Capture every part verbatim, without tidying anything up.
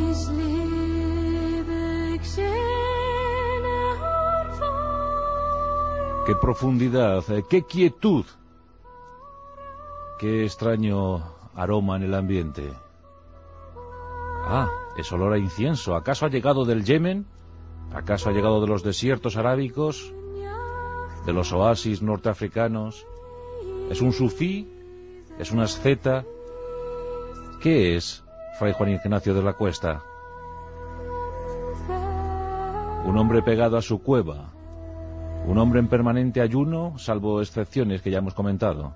Qué profundidad, qué quietud, qué extraño aroma en el ambiente. Ah, es olor a incienso. ¿Acaso ha llegado del Yemen? ¿Acaso ha llegado de los desiertos arábicos? ¿De los oasis norteafricanos? ¿Es un sufí? ¿Es una asceta? ¿Qué es, Fray Juan Ignacio de la Cuesta? Un hombre pegado a su cueva. Un hombre en permanente ayuno, salvo excepciones que ya hemos comentado.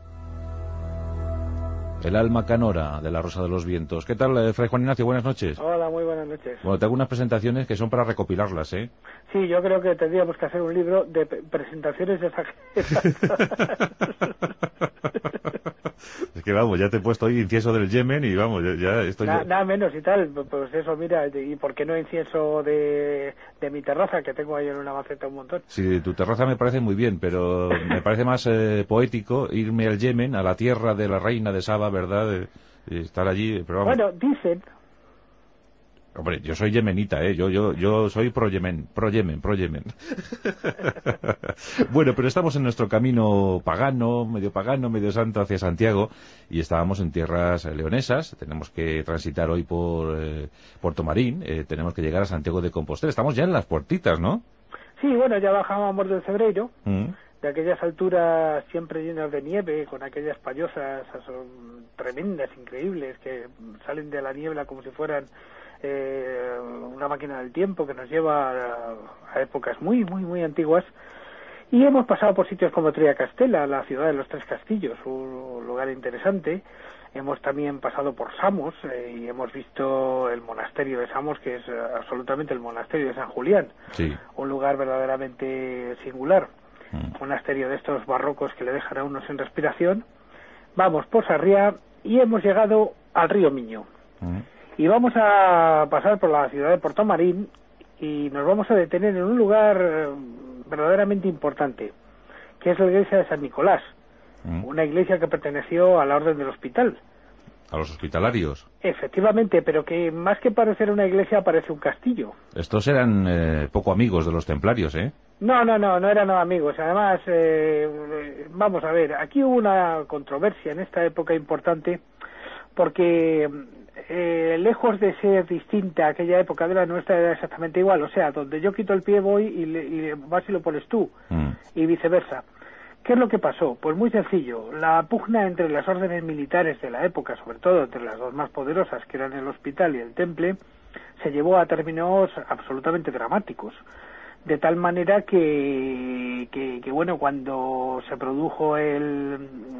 El alma canora de la Rosa de los Vientos. ¿Qué tal, Fray Juan Ignacio? Buenas noches. Hola, muy buenas noches. Bueno, te hago unas presentaciones que son para recopilarlas, ¿eh? Sí, yo creo que tendríamos que hacer un libro de presentaciones exageradas. Es que vamos, ya te he puesto hoy incienso del Yemen y vamos, ya, ya estoy... Na, nada menos y tal, pues eso, mira, y por qué no incienso de, de mi terraza, que tengo ahí en una maceta un montón. Sí, tu terraza me parece muy bien, pero me parece más eh, poético irme al Yemen, a la tierra de la reina de Saba, ¿verdad? De, de estar allí, pero vamos... Bueno, dicen... Hombre, yo soy yemenita, ¿eh? Yo, yo, yo soy pro-Yemen, pro-Yemen, pro-Yemen. Bueno, pero estamos en nuestro camino pagano, medio pagano, medio santo hacia Santiago, y estábamos en tierras leonesas. Tenemos que transitar hoy por eh, Puerto Marín, eh, tenemos que llegar a Santiago de Compostela. Estamos ya en las puertitas, ¿no? Sí, bueno, ya bajábamos del Cebreiro, Mm. de aquellas alturas siempre llenas de nieve, con aquellas payosas son tremendas, increíbles, que salen de la niebla como si fueran... Eh, una máquina del tiempo que nos lleva a, a épocas muy, muy, muy antiguas, y hemos pasado por sitios como Triacastela, la ciudad de los Tres Castillos, un lugar interesante. Hemos también pasado por Samos eh, y hemos visto el monasterio de Samos, que es eh, absolutamente el monasterio de San Julián, Sí. un lugar verdaderamente singular, Mm. un monasterio de estos barrocos que le dejan a uno sin respiración. Vamos por Sarriá y hemos llegado al río Miño. Mm. Y vamos a pasar por la ciudad de Puerto Marín y nos vamos a detener en un lugar eh, verdaderamente importante, que es la iglesia de San Nicolás, Mm. una iglesia que perteneció a la Orden del Hospital. A los hospitalarios. Efectivamente, pero que más que parecer una iglesia parece un castillo. Estos eran eh, poco amigos de los templarios, ¿eh? No, no, no, no eran amigos. Además, eh, vamos a ver, aquí hubo una controversia en esta época importante, porque eh, lejos de ser distinta a aquella época de la nuestra, era exactamente igual. O sea, donde yo quito el pie voy y, le, y vas y lo pones tú, Mm. y viceversa. ¿Qué es lo que pasó? Pues muy sencillo. La pugna entre las órdenes militares de la época, sobre todo entre las dos más poderosas, que eran el Hospital y el Temple, se llevó a términos absolutamente dramáticos. De tal manera que, que, que bueno, cuando se produjo el,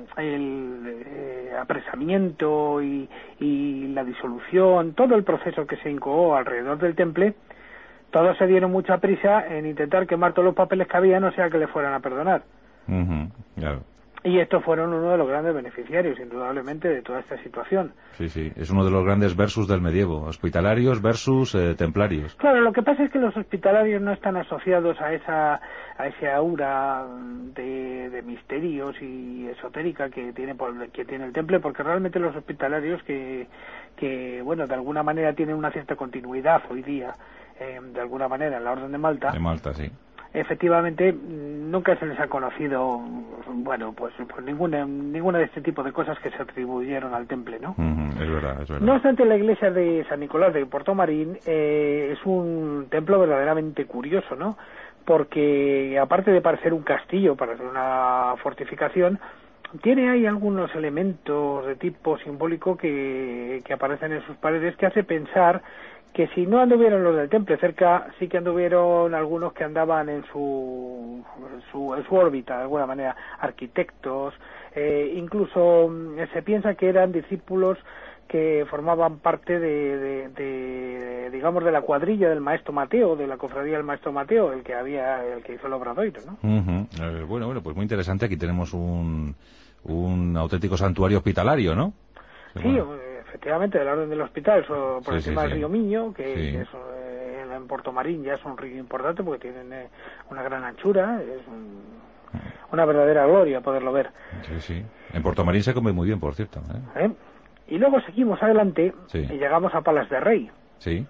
el eh, apresamiento y, y la disolución, todo el proceso que se incoó alrededor del Temple, todos se dieron mucha prisa en intentar quemar todos los papeles que había, no sea que le fueran a perdonar. Uh-huh. Claro. Y estos fueron uno de los grandes beneficiarios, indudablemente, de toda esta situación. Sí, sí, es uno de los grandes versus del medievo, hospitalarios versus eh, templarios. Claro, lo que pasa es que los hospitalarios no están asociados a esa a ese aura de, de misterios y esotérica que tiene por, que tiene el Temple, porque realmente los hospitalarios que, que bueno, de alguna manera tienen una cierta continuidad hoy día, eh, de alguna manera, en la Orden de Malta. De Malta, sí. Efectivamente, nunca se les ha conocido, bueno, pues, pues ninguna ninguna de este tipo de cosas que se atribuyeron al Temple, ¿no? Uh-huh. Es verdad, es verdad. No obstante, la iglesia de San Nicolás de Puerto Marín eh, es un templo verdaderamente curioso, ¿no? Porque aparte de parecer un castillo, parecer una fortificación, tiene ahí algunos elementos de tipo simbólico que, que aparecen en sus paredes, que hace pensar que si no anduvieron los del Temple cerca, sí que anduvieron algunos que andaban en su, en su, en su órbita, de alguna manera, arquitectos, eh, incluso eh, se piensa que eran discípulos que formaban parte de, de, de, digamos, de la cuadrilla del maestro Mateo, de la cofradía del maestro Mateo, el que había, el que hizo el obradoiro, ¿no? Uh-huh. eh, bueno, bueno, pues muy interesante. Aquí tenemos un, un auténtico santuario hospitalario, ¿no? Sí, bueno. Efectivamente, del orden del Hospital, eso, por Sí, encima sí, del sí. río Miño, que, Sí. que es, eh, en Puerto Marín ya es un río importante porque tienen eh, una gran anchura, es un, una verdadera gloria poderlo ver. Sí, sí. En Puerto Marín se come muy bien, por cierto, ¿eh? ¿Eh? Y luego seguimos adelante Sí. y llegamos a Palas de Rey. Sí.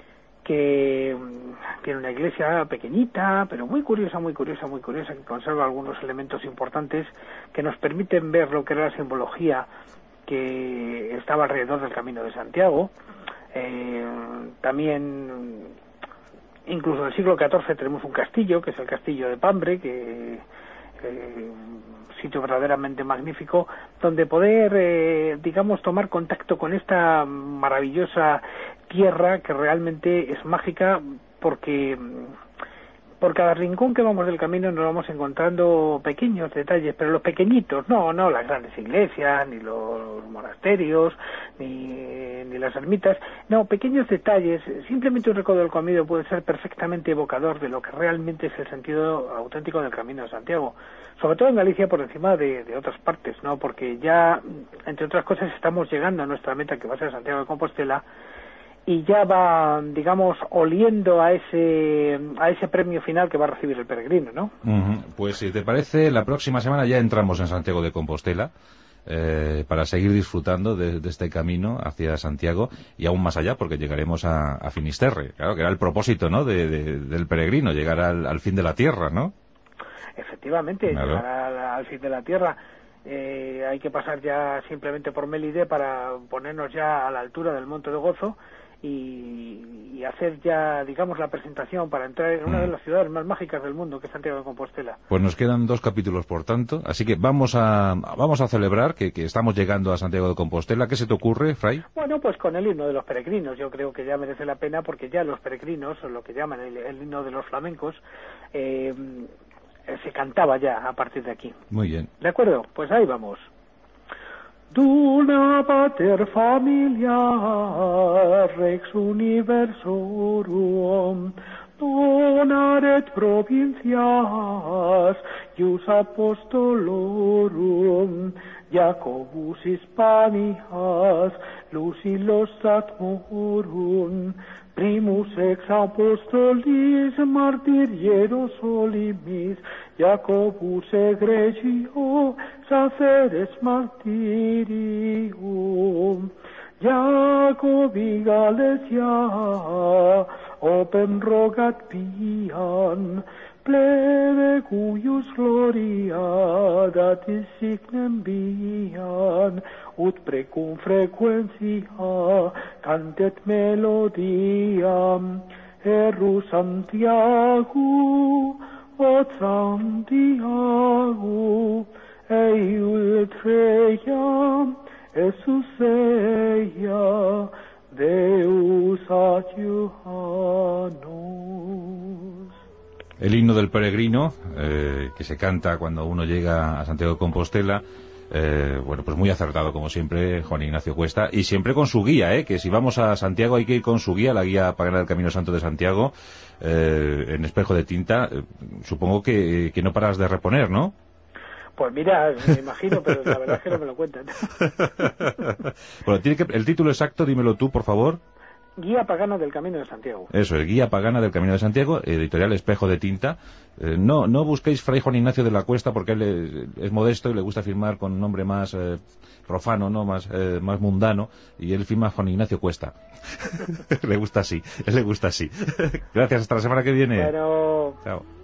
que tiene una iglesia pequeñita, pero muy curiosa, muy curiosa, muy curiosa, que conserva algunos elementos importantes que nos permiten ver lo que era la simbología que estaba alrededor del Camino de Santiago. Eh, también, incluso en el siglo catorce tenemos un castillo, que es el castillo de Pambre, que eh, sitio verdaderamente magnífico, donde poder, eh, digamos, tomar contacto con esta maravillosa tierra que realmente es mágica, porque por cada rincón que vamos del camino nos vamos encontrando pequeños detalles, pero los pequeñitos, no, no las grandes iglesias, ni los monasterios, ni, ni las ermitas, no, pequeños detalles. Simplemente un recorrido del camino puede ser perfectamente evocador de lo que realmente es el sentido auténtico del Camino de Santiago, sobre todo en Galicia por encima de, de otras partes, ¿no? Porque ya, entre otras cosas, estamos llegando a nuestra meta, que va a ser Santiago de Compostela, y ya va, digamos, oliendo a ese a ese premio final que va a recibir el peregrino, ¿no? Uh-huh. Pues si te parece, la próxima semana ya entramos en Santiago de Compostela eh, para seguir disfrutando de, de este camino hacia Santiago y aún más allá, porque llegaremos a, a Finisterre, claro, que era el propósito, ¿no?, de, de, del peregrino, llegar al, al fin de la tierra, ¿no? Efectivamente, claro. Llegar al, al fin de la tierra. Eh, hay que pasar ya simplemente por Melide para ponernos ya a la altura del Monte de Gozo y, y hacer ya, digamos, la presentación para entrar en una de las ciudades más mágicas del mundo, que es Santiago de Compostela. Pues nos quedan dos capítulos, por tanto, así que vamos a vamos a celebrar que, que estamos llegando a Santiago de Compostela. ¿Qué se te ocurre, Fray? Bueno, pues con el himno de los peregrinos. Yo creo que ya merece la pena, porque ya los peregrinos, o lo que llaman el, el himno de los flamencos, eh, se cantaba ya a partir de aquí. Muy bien. ¿De acuerdo? Pues ahí vamos. Duna pater familia rex universorum donaret provincias ius apostolorum Jacobus Hispanias Lucilos Satmorum primus ex apostolis martirieros solimis Jacobus egregio saceres martirium Jacobi Galesia opem rogat pian plebe cuius gloria datis signem vian ut precum frequentia cantet melodiam eru Santiago ot Santiago Eultreia Jesus eia Deus adiuanos. El himno del peregrino, eh, que se canta cuando uno llega a Santiago de Compostela, eh, bueno, pues muy acertado como siempre Juan Ignacio Cuesta, y siempre con su guía, eh, que si vamos a Santiago hay que ir con su guía, la guía pagana del Camino Santo de Santiago, eh, en espejo de tinta. Eh, supongo que, que no paras de reponer, ¿no? Pues mira, me imagino, pero la verdad es que no me lo cuentan. Bueno, tiene que, el título exacto, dímelo tú, por favor. Guía pagana del Camino de Santiago. Eso, el Guía pagana del Camino de Santiago, editorial Espejo de Tinta. Eh, no no busquéis Fray Juan Ignacio de la Cuesta, porque él es, es modesto y le gusta firmar con un nombre más eh, profano, no más eh, más mundano, y él firma Juan Ignacio Cuesta. Le gusta así, él le gusta así. Gracias, hasta la semana que viene. Bueno... Chao.